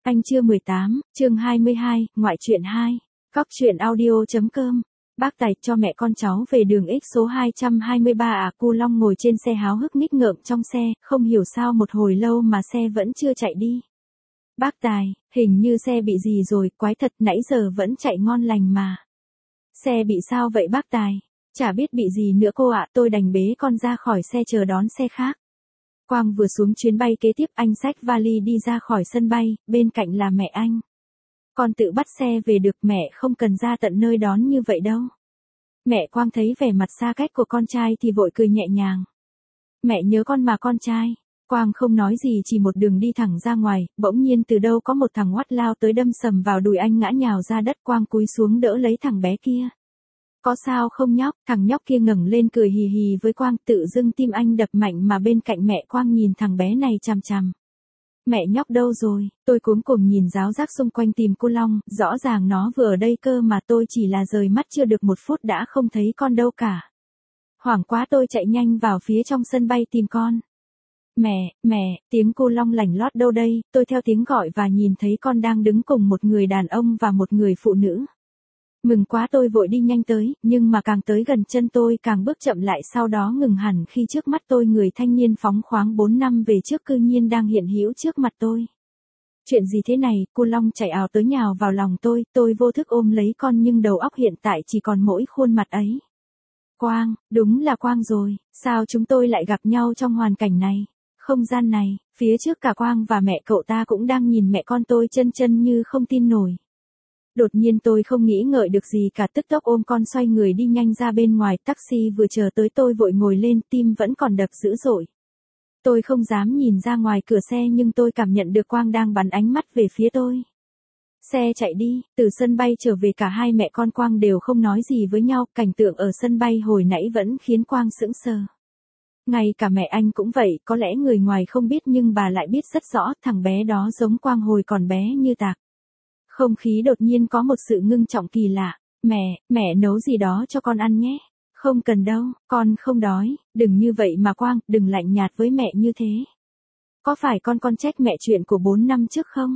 Anh chưa 18, chương 22, ngoại truyện 2. Góc truyện audio.com. Bác Tài cho mẹ con cháu về đường X số 223 à? Cô Long ngồi trên xe háo hức nghích ngợm trong xe, không hiểu sao một hồi lâu mà xe vẫn chưa chạy đi. Bác Tài, hình như xe bị gì rồi, quái thật, nãy giờ vẫn chạy ngon lành mà. Xe bị sao vậy bác Tài? Chả biết bị gì nữa cô ạ, tôi đành bế con ra khỏi xe chờ đón xe khác. Quang vừa xuống chuyến bay kế tiếp, anh xách vali đi ra khỏi sân bay, bên cạnh là mẹ anh. Con tự bắt xe về được, mẹ không cần ra tận nơi đón như vậy đâu. Mẹ Quang thấy vẻ mặt xa cách của con trai thì vội cười nhẹ nhàng. Mẹ nhớ con mà con trai. Quang không nói gì, chỉ một đường đi thẳng ra ngoài, bỗng nhiên từ đâu có một thằng ngoắt lao tới đâm sầm vào đùi anh, ngã nhào ra đất. Quang cúi xuống đỡ lấy thằng bé kia. Có sao không nhóc? Thằng nhóc kia ngẩng lên cười hì hì với Quang, tự dưng tim anh đập mạnh mà bên cạnh mẹ Quang nhìn thằng bé này chằm chằm. Mẹ nhóc đâu rồi? Tôi cuống cuồng nhìn ráo rác xung quanh tìm cô Long, rõ ràng nó vừa ở đây cơ mà tôi chỉ là rời mắt chưa được một phút đã không thấy con đâu cả. Hoảng quá tôi chạy nhanh vào phía trong sân bay tìm con. Mẹ, tiếng cô Long lảnh lót đâu đây? Tôi theo tiếng gọi và nhìn thấy con đang đứng cùng một người đàn ông và một người phụ nữ. Mừng quá, tôi vội đi nhanh tới, nhưng mà càng tới gần chân tôi càng bước chậm lại, sau đó ngừng hẳn khi trước mắt tôi người thanh niên phóng khoáng 4 năm về trước cư nhiên đang hiện hữu trước mặt tôi. Chuyện gì thế này? Cô Long chạy ào tới nhào vào lòng tôi vô thức ôm lấy con nhưng đầu óc hiện tại chỉ còn mỗi khuôn mặt ấy. Quang, đúng là Quang rồi, sao chúng tôi lại gặp nhau trong hoàn cảnh này, không gian này? Phía trước cả Quang và mẹ cậu ta cũng đang nhìn mẹ con tôi chân như không tin nổi. Đột nhiên tôi không nghĩ ngợi được gì cả, tức tốc ôm con xoay người đi nhanh ra bên ngoài. Taxi vừa chờ tới tôi vội ngồi lên, tim vẫn còn đập dữ dội. Tôi không dám nhìn ra ngoài cửa xe nhưng tôi cảm nhận được Quang đang bắn ánh mắt về phía tôi. Xe chạy đi, từ sân bay trở về cả hai mẹ con Quang đều không nói gì với nhau, cảnh tượng ở sân bay hồi nãy vẫn khiến Quang sững sờ. Ngay cả mẹ anh cũng vậy, có lẽ người ngoài không biết nhưng bà lại biết rất rõ, thằng bé đó giống Quang hồi còn bé như tạc. Không khí đột nhiên có một sự ngưng trọng kỳ lạ. Mẹ nấu gì đó cho con ăn nhé. Không cần đâu, con không đói. Đừng như vậy mà Quang, đừng lạnh nhạt với mẹ như thế. Có phải con trách mẹ chuyện của 4 năm trước không?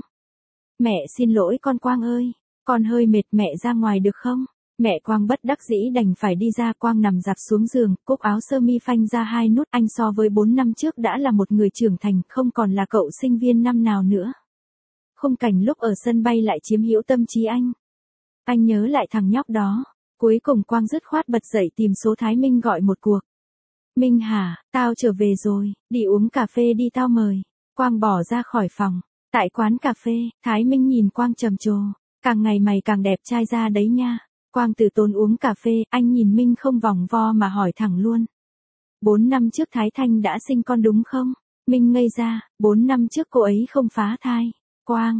Mẹ xin lỗi con Quang ơi. Con hơi mệt, mẹ ra ngoài được không? Mẹ Quang bất đắc dĩ đành phải đi ra. Quang nằm dạp xuống giường, cúc áo sơ mi phanh ra 2 nút. Anh so với 4 năm trước đã là một người trưởng thành, không còn là cậu sinh viên năm nào nữa. Khung cảnh lúc ở sân bay lại chiếm hữu tâm trí anh. Anh nhớ lại thằng nhóc đó. Cuối cùng Quang dứt khoát bật dậy tìm số Thái Minh gọi một cuộc. Minh hả, tao trở về rồi, đi uống cà phê đi tao mời. Quang bỏ ra khỏi phòng. Tại quán cà phê, Thái Minh nhìn Quang trầm trồ. Càng ngày mày càng đẹp trai ra đấy nha. Quang từ tốn uống cà phê, anh nhìn Minh không vòng vo mà hỏi thẳng luôn. 4 năm trước Thái Thanh đã sinh con đúng không? Minh ngây ra, 4 năm trước cô ấy không phá thai. Quang,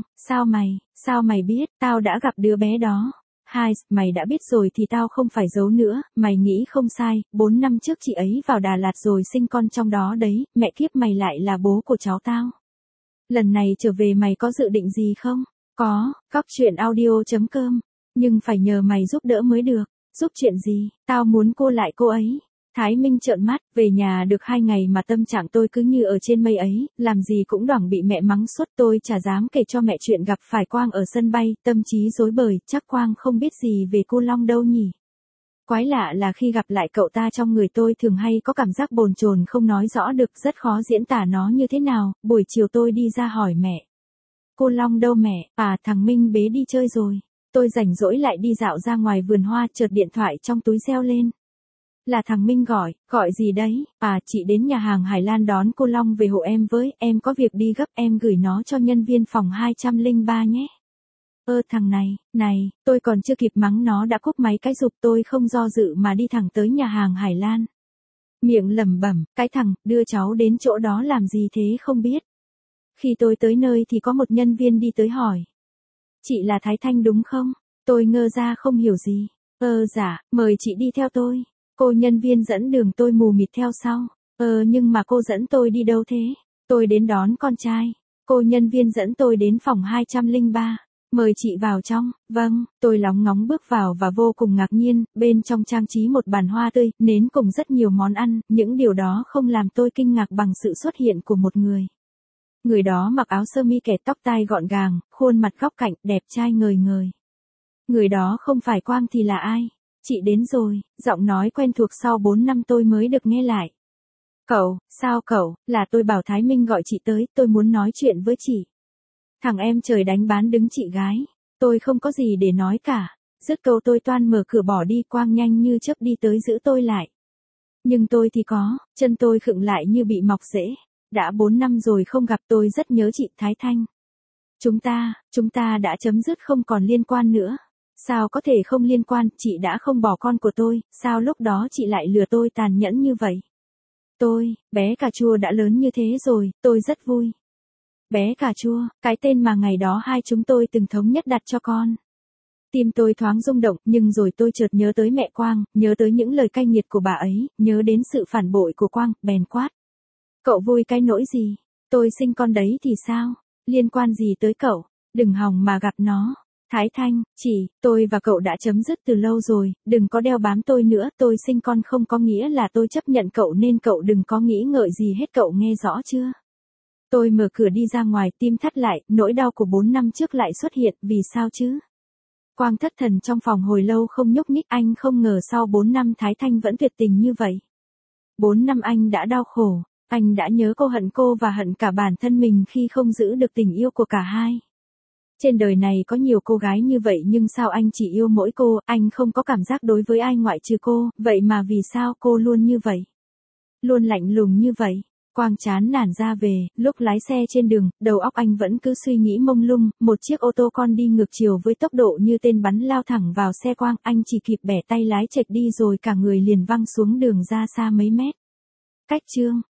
sao mày biết? Tao đã gặp đứa bé đó. Hai, mày đã biết rồi thì tao không phải giấu nữa, mày nghĩ không sai, 4 năm trước chị ấy vào Đà Lạt rồi sinh con trong đó đấy, mẹ kiếp mày lại là bố của cháu tao. Lần này trở về mày có dự định gì không? Có, góc truyện audio.com, nhưng phải nhờ mày giúp đỡ mới được. Giúp chuyện gì? Tao muốn cô lại cô ấy. Thái Minh trợn mắt, về nhà được 2 ngày mà tâm trạng tôi cứ như ở trên mây ấy, làm gì cũng đoảng bị mẹ mắng suốt. Tôi chả dám kể cho mẹ chuyện gặp phải Quang ở sân bay, tâm trí rối bời, chắc Quang không biết gì về cô Long đâu nhỉ. Quái lạ là khi gặp lại cậu ta trong người tôi thường hay có cảm giác bồn chồn không nói rõ được, rất khó diễn tả nó như thế nào. Buổi chiều tôi đi ra hỏi mẹ. Cô Long đâu mẹ? À, thằng Minh bế đi chơi rồi. Tôi rảnh rỗi lại đi dạo ra ngoài vườn hoa, chợt điện thoại trong túi reo lên. Là thằng Minh gọi gì đấy? À, chị đến nhà hàng Hải Lan đón cô Long về hộ em với, em có việc đi gấp, em gửi nó cho nhân viên phòng 203 nhé. Thằng này, tôi còn chưa kịp mắng nó đã cúp máy cái giục. Tôi không do dự mà đi thẳng tới nhà hàng Hải Lan. Miệng lẩm bẩm, cái thằng, đưa cháu đến chỗ đó làm gì thế không biết. Khi tôi tới nơi thì có một nhân viên đi tới hỏi. Chị là Thái Thanh đúng không? Tôi ngơ ra không hiểu gì. Dạ, mời chị đi theo tôi. Cô nhân viên dẫn đường, tôi mù mịt theo sau. Nhưng mà cô dẫn tôi đi đâu thế? Tôi đến đón con trai. Cô nhân viên dẫn tôi đến phòng 203. Mời chị vào trong. Vâng, tôi lóng ngóng bước vào và vô cùng ngạc nhiên, bên trong trang trí một bàn hoa tươi, nến cùng rất nhiều món ăn, những điều đó không làm tôi kinh ngạc bằng sự xuất hiện của một người. Người đó mặc áo sơ mi kẻ tóc tai gọn gàng, khuôn mặt góc cạnh, đẹp trai ngời ngời. Người đó không phải Quang thì là ai? Chị đến rồi, giọng nói quen thuộc sau 4 năm tôi mới được nghe lại. Cậu, sao cậu, là tôi bảo Thái Minh gọi chị tới, tôi muốn nói chuyện với chị. Thằng em trời đánh bán đứng chị gái. Tôi không có gì để nói cả. Dứt câu tôi toan mở cửa bỏ đi, Quang nhanh như chớp đi tới giữ tôi lại. Nhưng tôi thì có, chân tôi khựng lại như bị mọc rễ. Đã 4 năm rồi không gặp, tôi rất nhớ chị Thái Thanh. Chúng ta đã chấm dứt, không còn liên quan nữa. Sao có thể không liên quan, chị đã không bỏ con của tôi, sao lúc đó chị lại lừa tôi tàn nhẫn như vậy? Bé cà chua đã lớn như thế rồi, tôi rất vui. Bé cà chua, cái tên mà ngày đó hai chúng tôi từng thống nhất đặt cho con. Tim tôi thoáng rung động, nhưng rồi tôi chợt nhớ tới mẹ Quang, nhớ tới những lời cay nghiệt của bà ấy, nhớ đến sự phản bội của Quang, bèn quát. Cậu vui cái nỗi gì? Tôi sinh con đấy thì sao? Liên quan gì tới cậu? Đừng hòng mà gặp nó. Thái Thanh, tôi và cậu đã chấm dứt từ lâu rồi, đừng có đeo bám tôi nữa, tôi sinh con không có nghĩa là tôi chấp nhận cậu nên cậu đừng có nghĩ ngợi gì hết, cậu nghe rõ chưa? Tôi mở cửa đi ra ngoài, tim thắt lại, nỗi đau của 4 năm trước lại xuất hiện, vì sao chứ? Quang thất thần trong phòng hồi lâu không nhúc nhích, anh không ngờ sau 4 năm Thái Thanh vẫn tuyệt tình như vậy. 4 năm anh đã đau khổ, anh đã nhớ cô, hận cô và hận cả bản thân mình khi không giữ được tình yêu của cả hai. Trên đời này có nhiều cô gái như vậy nhưng sao anh chỉ yêu mỗi cô, anh không có cảm giác đối với ai ngoại trừ cô, vậy mà vì sao cô luôn như vậy? Luôn lạnh lùng như vậy. Quang chán nản ra về, lúc lái xe trên đường, đầu óc anh vẫn cứ suy nghĩ mông lung, một chiếc ô tô con đi ngược chiều với tốc độ như tên bắn lao thẳng vào xe Quang, anh chỉ kịp bẻ tay lái chệch đi rồi cả người liền văng xuống đường ra xa mấy mét. Cách chương